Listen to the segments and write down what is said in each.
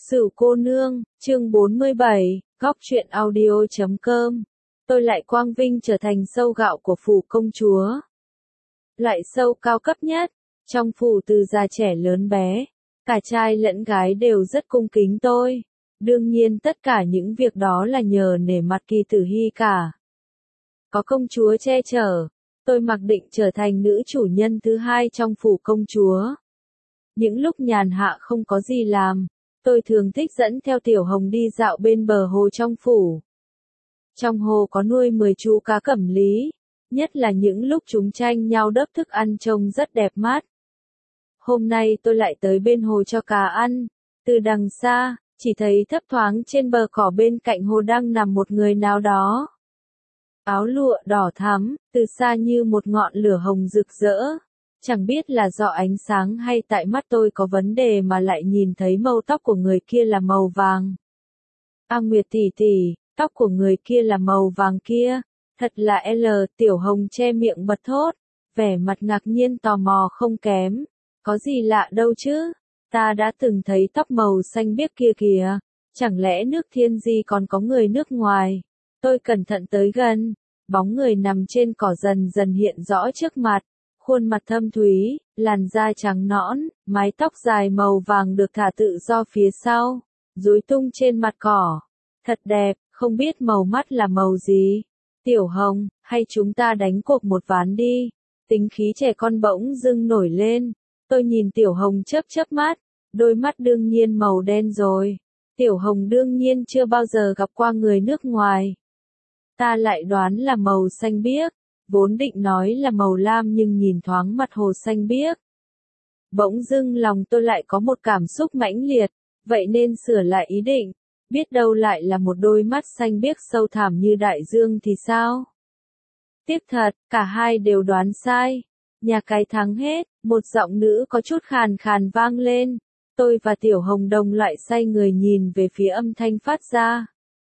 Sửu cô nương, chương 47, góc truyện audio.com. Tôi lại quang vinh trở thành sâu gạo của phủ công chúa. Loại sâu cao cấp nhất, trong phủ từ già trẻ lớn bé, cả trai lẫn gái đều rất cung kính tôi. Đương nhiên tất cả những việc đó là nhờ nể mặt Kỳ Tử Hy cả. Có công chúa che chở, tôi mặc định trở thành nữ chủ nhân thứ hai trong phủ công chúa. Những lúc nhàn hạ không có gì làm, tôi thường thích dẫn theo Tiểu Hồng đi dạo bên bờ hồ trong phủ. Trong hồ có nuôi 10 chú cá cẩm lý, nhất là những lúc chúng tranh nhau đớp thức ăn trông rất đẹp mắt. Hôm nay tôi lại tới bên hồ cho cá ăn, từ đằng xa, chỉ thấy thấp thoáng trên bờ cỏ bên cạnh hồ đang nằm một người nào đó. Áo lụa đỏ thắm, từ xa như một ngọn lửa hồng rực rỡ. Chẳng biết là do ánh sáng hay tại mắt tôi có vấn đề mà lại nhìn thấy màu tóc của người kia là màu vàng. A Nguyệt tỷ tỷ, tóc của người kia là màu vàng kia, thật là L. Tiểu Hồng che miệng bật thốt, vẻ mặt ngạc nhiên tò mò không kém. Có gì lạ đâu chứ, ta đã từng thấy tóc màu xanh biếc kia kìa, chẳng lẽ nước Thiên Di còn có người nước ngoài. Tôi cẩn thận tới gần, bóng người nằm trên cỏ dần dần hiện rõ trước mặt. Khuôn mặt thâm thúy, làn da trắng nõn, mái tóc dài màu vàng được thả tự do phía sau, rối tung trên mặt cỏ. Thật đẹp, không biết màu mắt là màu gì. Tiểu Hồng, hay chúng ta đánh cuộc một ván đi. Tính khí trẻ con bỗng dưng nổi lên. Tôi nhìn Tiểu Hồng chớp chớp mắt, đôi mắt đương nhiên màu đen rồi. Tiểu Hồng đương nhiên chưa bao giờ gặp qua người nước ngoài. Ta lại đoán là màu xanh biếc. Vốn định nói là màu lam nhưng nhìn thoáng mặt hồ xanh biếc. Bỗng dưng lòng tôi lại có một cảm xúc mãnh liệt, vậy nên sửa lại ý định, biết đâu lại là một đôi mắt xanh biếc sâu thẳm như đại dương thì sao? Tiếc thật, cả hai đều đoán sai. Nhà cái thắng hết, một giọng nữ có chút khàn khàn vang lên. Tôi và Tiểu Hồng đồng lại xoay người nhìn về phía âm thanh phát ra.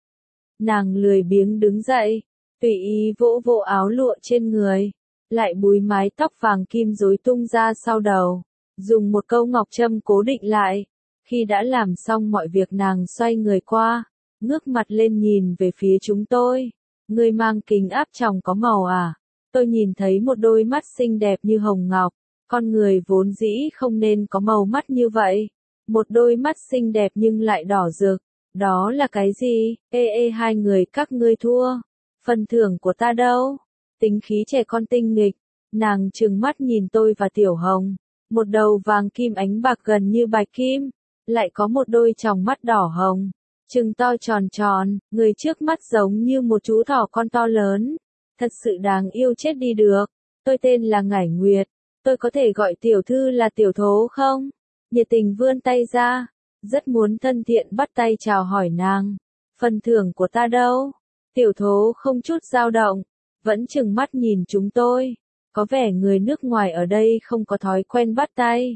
Nàng lười biếng đứng dậy, tùy ý vỗ vỗ áo lụa trên người, lại búi mái tóc vàng kim rối tung ra sau đầu, dùng một câu ngọc châm cố định lại. Khi đã làm xong mọi việc nàng xoay người qua, ngước mặt lên nhìn về phía chúng tôi. Ngươi mang kính áp tròng có màu à? Tôi nhìn thấy một đôi mắt xinh đẹp như hồng ngọc, con người vốn dĩ không nên có màu mắt như vậy. Một đôi mắt xinh đẹp nhưng lại đỏ rực, đó là cái gì? Hai người các ngươi thua. Phần thưởng của ta đâu? Tính khí trẻ con tinh nghịch, nàng trừng mắt nhìn tôi và Tiểu Hồng, một đầu vàng kim ánh bạc gần như bạch kim, lại có một đôi tròng mắt đỏ hồng, trừng to tròn tròn, người trước mắt giống như một chú thỏ con to lớn, thật sự đáng yêu chết đi được. Tôi tên là Ngải Nguyệt, tôi có thể gọi tiểu thư là Tiểu Thố không? Nhiệt tình vươn tay ra, rất muốn thân thiện bắt tay chào hỏi nàng. Phần thưởng của ta đâu? Tiểu Thố không chút dao động, vẫn trừng mắt nhìn chúng tôi, có vẻ người nước ngoài ở đây không có thói quen bắt tay.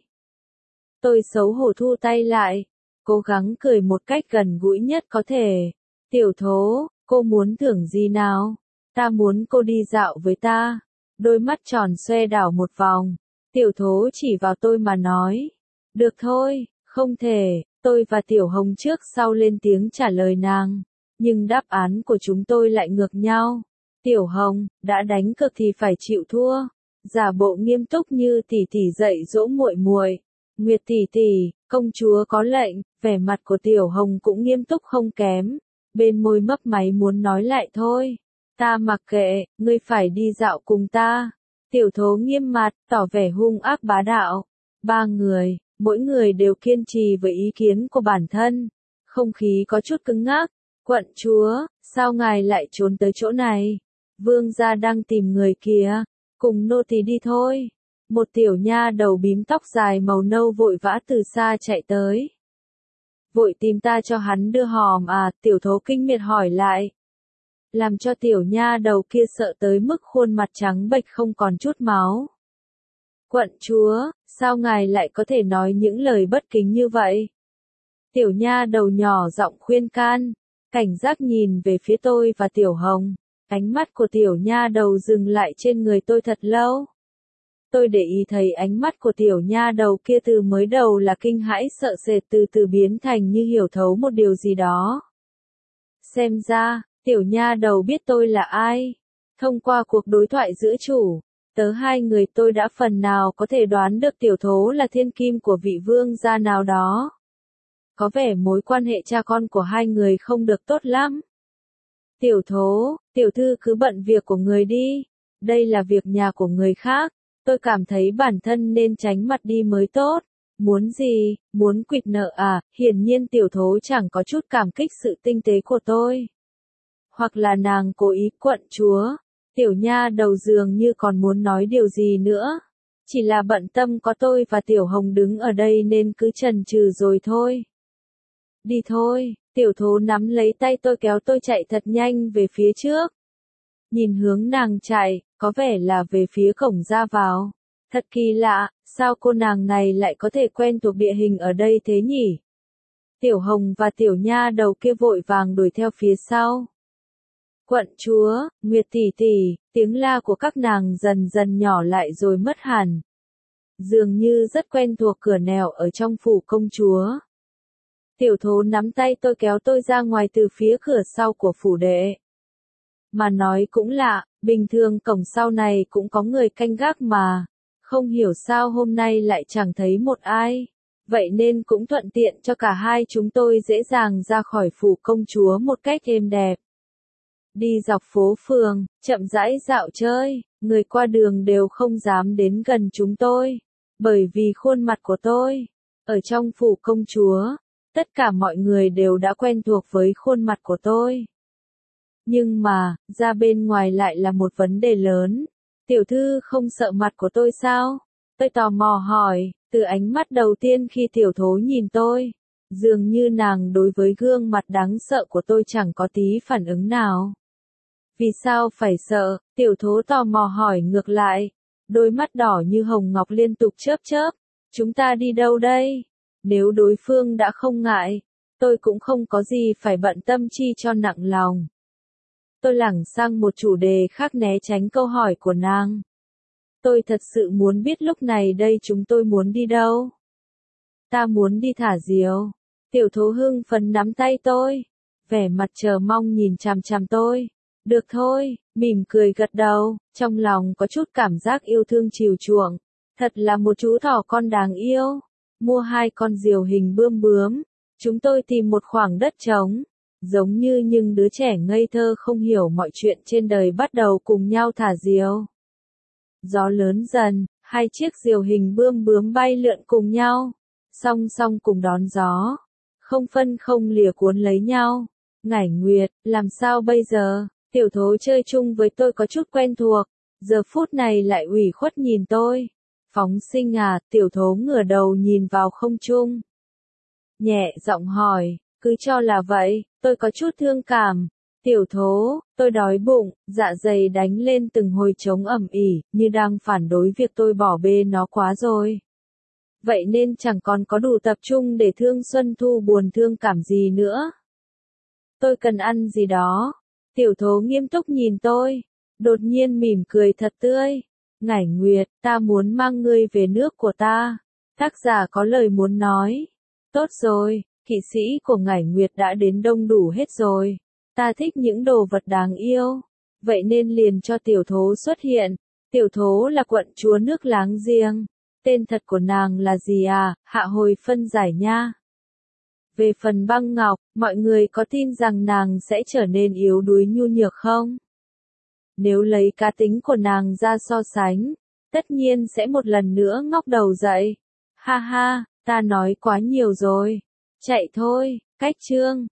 Tôi xấu hổ thu tay lại, cố gắng cười một cách gần gũi nhất có thể. Tiểu Thố, cô muốn thưởng gì nào? Ta muốn cô đi dạo với ta. Đôi mắt tròn xoe đảo một vòng, Tiểu Thố chỉ vào tôi mà nói. Được thôi, không thể, tôi và Tiểu Hồng trước sau lên tiếng trả lời nàng. Nhưng đáp án của chúng tôi lại ngược nhau. Tiểu Hồng, đã đánh cược thì phải chịu thua. Giả bộ nghiêm túc như tỷ tỷ dạy dỗ muội muội. Nguyệt tỷ tỷ, công chúa có lệnh. Vẻ mặt của Tiểu Hồng cũng nghiêm túc không kém. Bên môi mấp máy muốn nói lại thôi. Ta mặc kệ, ngươi phải đi dạo cùng ta. Tiểu Thố nghiêm mặt, tỏ vẻ hung ác bá đạo. Ba người, mỗi người đều kiên trì với ý kiến của bản thân. Không khí có chút cứng ngắc. Quận chúa, sao ngài lại trốn tới chỗ này? Vương gia đang tìm người kìa, cùng nô tỳ đi thôi. Một tiểu nha đầu bím tóc dài màu nâu vội vã từ xa chạy tới. Vội tìm ta cho hắn đưa hòm à? Tiểu Thố kinh miệt hỏi lại. Làm cho tiểu nha đầu kia sợ tới mức khuôn mặt trắng bệch không còn chút máu. Quận chúa, sao ngài lại có thể nói những lời bất kính như vậy? Tiểu nha đầu nhỏ giọng khuyên can. Cảnh giác nhìn về phía tôi và Tiểu Hồng, ánh mắt của tiểu nha đầu dừng lại trên người tôi thật lâu. Tôi để ý thấy ánh mắt của tiểu nha đầu kia từ mới đầu là kinh hãi sợ sệt từ từ biến thành như hiểu thấu một điều gì đó. Xem ra, tiểu nha đầu biết tôi là ai. Thông qua cuộc đối thoại giữa chủ, tớ hai người tôi đã phần nào có thể đoán được tiểu thố là thiên kim của vị vương gia nào đó. Có vẻ mối quan hệ cha con của hai người không được tốt lắm. Tiểu thố, tiểu thư cứ bận việc của người đi. Đây là việc nhà của người khác. Tôi cảm thấy bản thân nên tránh mặt đi mới tốt. Muốn gì, muốn quỵt nợ à? Hiển nhiên tiểu thố chẳng có chút cảm kích sự tinh tế của tôi. Hoặc là nàng cố ý quận chúa. Tiểu nha đầu dường như còn muốn nói điều gì nữa. Chỉ là bận tâm có tôi và tiểu hồng đứng ở đây nên cứ chần chừ rồi thôi. Đi thôi, tiểu thố nắm lấy tay tôi kéo tôi chạy thật nhanh về phía trước. Nhìn hướng nàng chạy, có vẻ là về phía cổng ra vào. Thật kỳ lạ, sao cô nàng này lại có thể quen thuộc địa hình ở đây thế nhỉ? Tiểu hồng và tiểu nha đầu kia vội vàng đuổi theo phía sau. Quận chúa, Nguyệt tỷ tỷ, tiếng la của các nàng dần dần nhỏ lại rồi mất hẳn. Dường như rất quen thuộc cửa nẻo ở trong phủ công chúa. Tiểu thố nắm tay tôi kéo tôi ra ngoài từ phía cửa sau của phủ đệ. Mà nói cũng lạ, bình thường cổng sau này cũng có người canh gác mà. Không hiểu sao hôm nay lại chẳng thấy một ai. Vậy nên cũng thuận tiện cho cả hai chúng tôi dễ dàng ra khỏi phủ công chúa một cách êm đẹp. Đi dọc phố phường, chậm rãi dạo chơi, người qua đường đều không dám đến gần chúng tôi. Bởi vì khuôn mặt của tôi, ở trong phủ công chúa, tất cả mọi người đều đã quen thuộc với khuôn mặt của tôi. Nhưng mà, ra bên ngoài lại là một vấn đề lớn. Tiểu thư không sợ mặt của tôi sao? Tôi tò mò hỏi, từ ánh mắt đầu tiên khi tiểu thố nhìn tôi. Dường như nàng đối với gương mặt đáng sợ của tôi chẳng có tí phản ứng nào. Vì sao phải sợ? Tiểu thố tò mò hỏi ngược lại. Đôi mắt đỏ như hồng ngọc liên tục chớp chớp. Chúng ta đi đâu đây? Nếu đối phương đã không ngại, tôi cũng không có gì phải bận tâm chi cho nặng lòng. Tôi lảng sang một chủ đề khác né tránh câu hỏi của nàng. Tôi thật sự muốn biết lúc này đây chúng tôi muốn đi đâu. Ta muốn đi thả diều. Tiểu thố hưng phấn nắm tay tôi. Vẻ mặt chờ mong nhìn chằm chằm tôi. Được thôi, mỉm cười gật đầu, trong lòng có chút cảm giác yêu thương chiều chuộng. Thật là một chú thỏ con đáng yêu. Mua 2 con diều hình bươm bướm. Chúng tôi tìm một khoảng đất trống. Giống như những đứa trẻ ngây thơ không hiểu mọi chuyện trên đời bắt đầu cùng nhau thả diều. Gió lớn dần, 2 chiếc diều hình bươm bướm bay lượn cùng nhau. Song song cùng đón gió. Không phân không lìa cuốn lấy nhau. Ngải Nguyệt, làm sao bây giờ? Tiểu thố chơi chung với tôi có chút quen thuộc. Giờ phút này lại ủy khuất nhìn tôi. Phóng sinh à, tiểu thố ngửa đầu nhìn vào không trung. Nhẹ giọng hỏi, cứ cho là vậy, tôi có chút thương cảm. Tiểu thố, tôi đói bụng, dạ dày đánh lên từng hồi trống ầm ỉ, như đang phản đối việc tôi bỏ bê nó quá rồi. Vậy nên chẳng còn có đủ tập trung để thương Xuân Thu buồn thương cảm gì nữa. Tôi cần ăn gì đó. Tiểu thố nghiêm túc nhìn tôi, đột nhiên mỉm cười thật tươi. Ngải Nguyệt, ta muốn mang ngươi về nước của ta. Tác giả có lời muốn nói. Tốt rồi, kỵ sĩ của Ngải Nguyệt đã đến đông đủ hết rồi. Ta thích những đồ vật đáng yêu. Vậy nên liền cho tiểu thố xuất hiện. Tiểu thố là quận chúa nước láng giềng. Tên thật của nàng là gì à? Hạ hồi phân giải nha. Về phần Băng Ngọc, mọi người có tin rằng nàng sẽ trở nên yếu đuối nhu nhược không? Nếu lấy cá tính của nàng ra so sánh, tất nhiên sẽ một lần nữa ngóc đầu dậy. Ha ha, ta nói quá nhiều rồi. Chạy thôi, cách chương.